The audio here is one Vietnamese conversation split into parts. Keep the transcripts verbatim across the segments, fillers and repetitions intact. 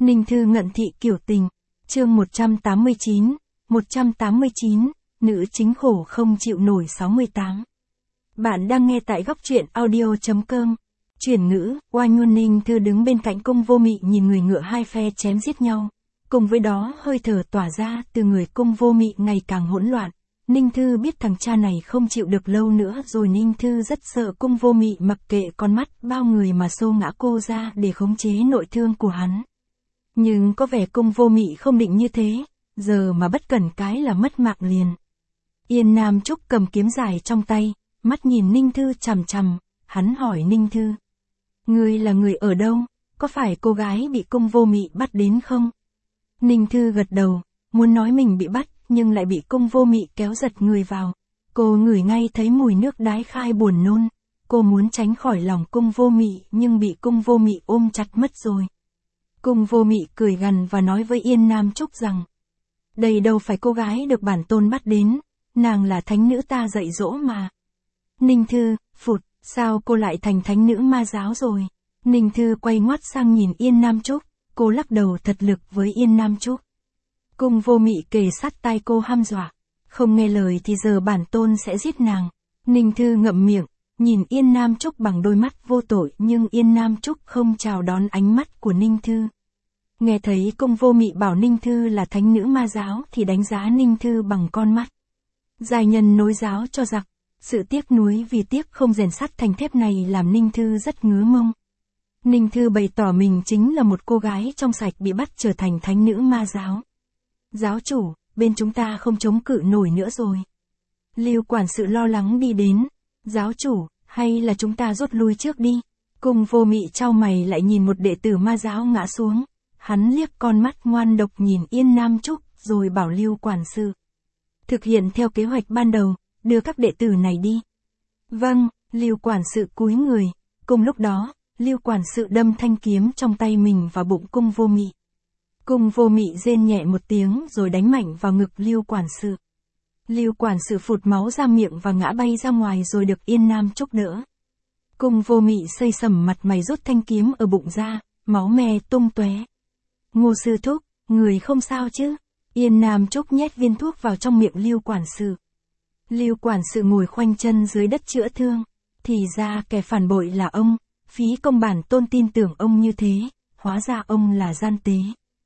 Ninh Thư ngận thị kiểu tình, chương một trăm tám mươi chín, một trăm tám mươi chín, nữ chính khổ không chịu nổi sáu mươi tám. Bạn đang nghe tại góc truyện audio chấm com. Chuyển ngữ, oanh ngôn Ninh Thư đứng bên cạnh cung vô mị nhìn người ngựa hai phe chém giết nhau. Cùng với đó hơi thở tỏa ra từ người cung vô mị ngày càng hỗn loạn. Ninh Thư biết thằng cha này không chịu được lâu nữa rồi. Ninh Thư rất sợ cung vô mị mặc kệ con mắt bao người mà xô ngã cô ra để khống chế nội thương của hắn. Nhưng có vẻ cung vô mị không định như thế, giờ mà bất cẩn cái là mất mạng liền. Yên Nam Trúc cầm kiếm dài trong tay, mắt nhìn Ninh Thư chằm chằm, hắn hỏi Ninh Thư. Ngươi là người ở đâu, có phải cô gái bị cung vô mị bắt đến không? Ninh Thư gật đầu, muốn nói mình bị bắt, nhưng lại bị cung vô mị kéo giật người vào. Cô ngửi ngay thấy mùi nước đái khai buồn nôn, cô muốn tránh khỏi lòng cung vô mị nhưng bị cung vô mị ôm chặt mất rồi. Cung vô mị cười gằn và nói với Yên Nam Trúc rằng, đây đâu phải cô gái được bản tôn bắt đến, nàng là thánh nữ ta dạy dỗ mà. Ninh Thư, phụt, sao cô lại thành thánh nữ ma giáo rồi? Ninh Thư quay ngoắt sang nhìn Yên Nam Trúc, cô lắc đầu thật lực với Yên Nam Trúc. Cung vô mị kề sát tai cô hăm dọa, không nghe lời thì giờ bản tôn sẽ giết nàng. Ninh Thư ngậm miệng, nhìn Yên Nam Trúc bằng đôi mắt vô tội nhưng Yên Nam Trúc không chào đón ánh mắt của Ninh Thư. Nghe thấy cung vô mị bảo Ninh Thư là thánh nữ ma giáo thì đánh giá Ninh Thư bằng con mắt. Giai nhân nối giáo cho giặc, sự tiếc nuối vì tiếc không rèn sắt thành thép này làm Ninh Thư rất ngứa mông. Ninh Thư bày tỏ mình chính là một cô gái trong sạch bị bắt trở thành thánh nữ ma giáo. Giáo chủ, bên chúng ta không chống cự nổi nữa rồi. Lưu quản sự lo lắng đi đến. Giáo chủ, hay là chúng ta rút lui trước đi? Cung vô mị chau mày lại nhìn một đệ tử ma giáo ngã xuống. Hắn liếc con mắt ngoan độc nhìn Yên Nam Trúc rồi bảo Lưu quản sự. Thực hiện theo kế hoạch ban đầu, đưa các đệ tử này đi. Vâng, Lưu quản sự cúi người. Cùng lúc đó, Lưu quản sự đâm thanh kiếm trong tay mình vào bụng cung vô mị. Cung vô mị rên nhẹ một tiếng rồi đánh mạnh vào ngực Lưu quản sự. Lưu quản sự phụt máu ra miệng và ngã bay ra ngoài rồi được Yên Nam Trúc đỡ. Cung vô mị xây sầm mặt mày rút thanh kiếm ở bụng ra, máu me tung tóe. Ngô sư thúc, người không sao chứ? Yên Nam Trúc nhét viên thuốc vào trong miệng Lưu quản sự. Lưu quản sự ngồi khoanh chân dưới đất chữa thương. Thì ra kẻ phản bội là ông, phí công bản tôn tin tưởng ông như thế, hóa ra ông là gian tế.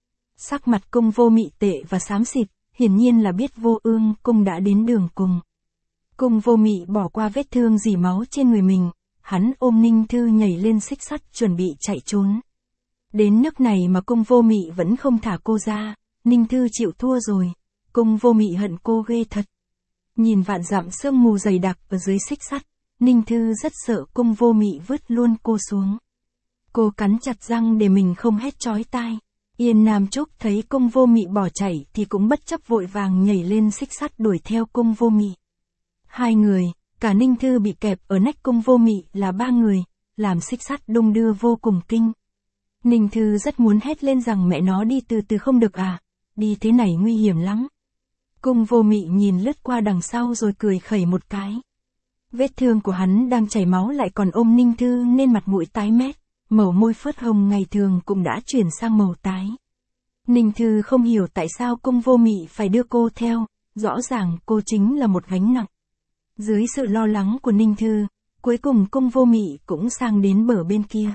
Sắc mặt cung vô mị tệ và xám xịt, hiển nhiên là biết vô ương cung đã đến đường cùng. Cung vô mị bỏ qua vết thương dỉ máu trên người mình, hắn ôm Ninh Thư nhảy lên xích sắt chuẩn bị chạy trốn. Đến nước này mà cung vô mị vẫn không thả cô ra, Ninh Thư chịu thua rồi, cung vô mị hận cô ghê thật. Nhìn vạn dặm sương mù dày đặc ở dưới xích sắt, Ninh Thư rất sợ cung vô mị vứt luôn cô xuống. Cô cắn chặt răng để mình không hét chói tai. Yên Nam Trúc thấy cung vô mị bỏ chạy thì cũng bất chấp vội vàng nhảy lên xích sắt đuổi theo cung vô mị. Hai người, cả Ninh Thư bị kẹp ở nách cung vô mị là ba người, làm xích sắt đung đưa vô cùng kinh. Ninh Thư rất muốn hét lên rằng mẹ nó đi từ từ không được à, đi thế này nguy hiểm lắm. Cung vô mị nhìn lướt qua đằng sau rồi cười khẩy một cái. Vết thương của hắn đang chảy máu lại còn ôm Ninh Thư nên mặt mũi tái mét, màu môi phớt hồng ngày thường cũng đã chuyển sang màu tái. Ninh Thư không hiểu tại sao cung vô mị phải đưa cô theo, rõ ràng cô chính là một gánh nặng. Dưới sự lo lắng của Ninh Thư, cuối cùng cung vô mị cũng sang đến bờ bên kia.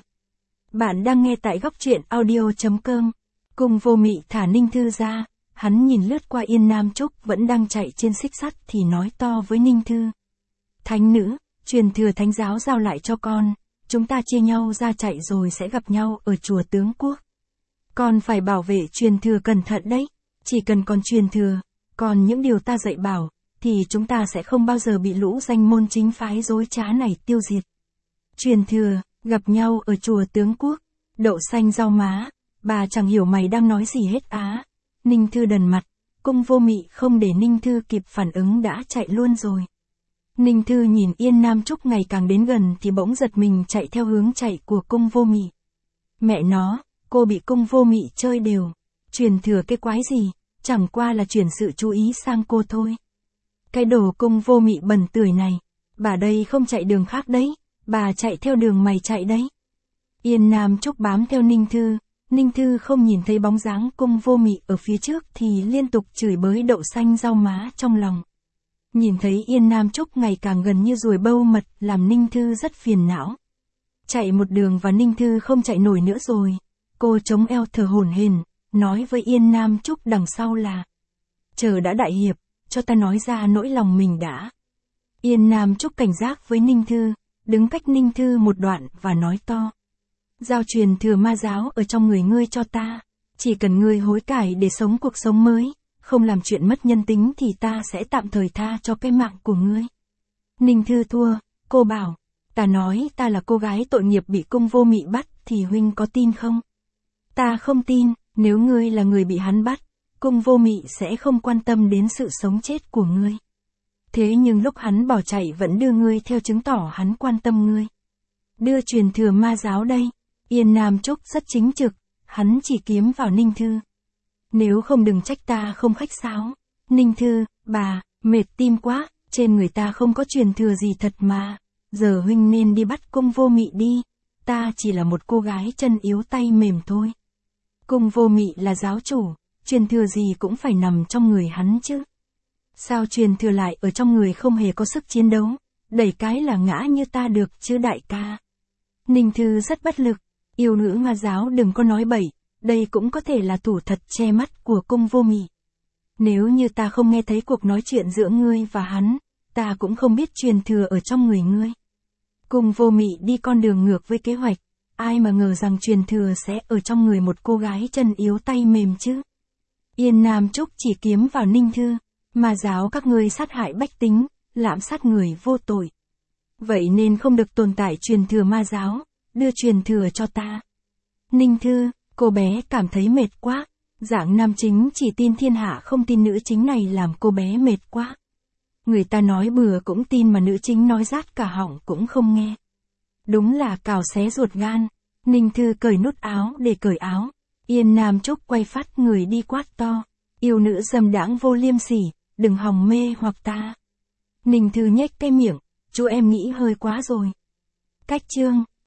Bạn đang nghe tại góc truyện audio chấm com. Cung vô mị thả Ninh Thư ra, hắn nhìn lướt qua Yên Nam Trúc vẫn đang chạy trên xích sắt thì nói to với Ninh Thư. Thánh nữ, truyền thừa thánh giáo giao lại cho con, chúng ta chia nhau ra chạy rồi sẽ gặp nhau ở chùa Tướng Quốc. Con phải bảo vệ truyền thừa cẩn thận đấy, chỉ cần con truyền thừa, còn những điều ta dạy bảo, thì chúng ta sẽ không bao giờ bị lũ danh môn chính phái dối trá này tiêu diệt. Truyền thừa, gặp nhau ở chùa Tướng Quốc, đậu xanh rau má, bà chẳng hiểu mày đang nói gì hết á. Ninh Thư đần mặt, cung vô mị không để Ninh Thư kịp phản ứng đã chạy luôn rồi. Ninh Thư nhìn Yên Nam Trúc ngày càng đến gần thì bỗng giật mình chạy theo hướng chạy của cung vô mị. Mẹ nó, cô bị cung vô mị chơi đều. Truyền thừa cái quái gì, chẳng qua là chuyển sự chú ý sang cô thôi. Cái đồ cung vô mị bẩn tưởi này, bà đây không chạy đường khác đấy, bà chạy theo đường mày chạy đấy. Yên Nam Trúc bám theo Ninh Thư, Ninh Thư không nhìn thấy bóng dáng Cung Vô Mị ở phía trước thì liên tục chửi bới đậu xanh rau má trong lòng. Nhìn thấy Yên Nam Trúc ngày càng gần như ruồi bâu mật làm Ninh Thư rất phiền não. Chạy một đường và Ninh Thư không chạy nổi nữa rồi. Cô chống eo thở hổn hển, nói với Yên Nam Trúc đằng sau là: chờ đã đại hiệp, cho ta nói ra nỗi lòng mình đã. Yên Nam Trúc cảnh giác với Ninh Thư, đứng cách Ninh Thư một đoạn và nói to: giao truyền thừa ma giáo ở trong người ngươi cho ta, chỉ cần ngươi hối cải để sống cuộc sống mới, không làm chuyện mất nhân tính thì ta sẽ tạm thời tha cho cái mạng của ngươi. Ninh Thư thua, cô bảo: ta nói ta là cô gái tội nghiệp bị Cung Vô Mị bắt thì huynh có tin không? Ta không tin, nếu ngươi là người bị hắn bắt, Cung Vô Mị sẽ không quan tâm đến sự sống chết của ngươi. Thế nhưng lúc hắn bỏ chạy vẫn đưa ngươi theo, chứng tỏ hắn quan tâm ngươi. Đưa truyền thừa ma giáo đây. Yên Nam Trúc rất chính trực, hắn chỉ kiếm vào Ninh Thư. Nếu không đừng trách ta không khách sáo. Ninh Thư, bà, mệt tim quá, trên người ta không có truyền thừa gì thật mà. Giờ huynh nên đi bắt Cung Vô Mị đi. Ta chỉ là một cô gái chân yếu tay mềm thôi. Cung Vô Mị là giáo chủ, truyền thừa gì cũng phải nằm trong người hắn chứ. Sao truyền thừa lại ở trong người không hề có sức chiến đấu, đẩy cái là ngã như ta được chứ đại ca. Ninh Thư rất bất lực, yêu nữ ma giáo đừng có nói bậy, đây cũng có thể là thủ thật che mắt của Cung Vô Mị. Nếu như ta không nghe thấy cuộc nói chuyện giữa ngươi và hắn, ta cũng không biết truyền thừa ở trong người ngươi. Cung Vô Mị đi con đường ngược với kế hoạch, ai mà ngờ rằng truyền thừa sẽ ở trong người một cô gái chân yếu tay mềm chứ. Yên Nam Trúc chỉ kiếm vào Ninh Thư: ma giáo các ngươi sát hại bách tính, lạm sát người vô tội. Vậy nên không được tồn tại truyền thừa ma giáo, đưa truyền thừa cho ta. Ninh Thư, cô bé cảm thấy mệt quá, dạng nam chính chỉ tin thiên hạ không tin nữ chính này làm cô bé mệt quá. Người ta nói bừa cũng tin mà nữ chính nói rát cả họng cũng không nghe. Đúng là cào xé ruột gan. Ninh Thư cởi nút áo để cởi áo. Yên Nam Trúc quay phát người đi quát to: yêu nữ dâm đãng vô liêm sỉ, đừng hòng mê hoặc ta. Ninh Thư nhếch cái miệng: chú em nghĩ hơi quá rồi. Cách chương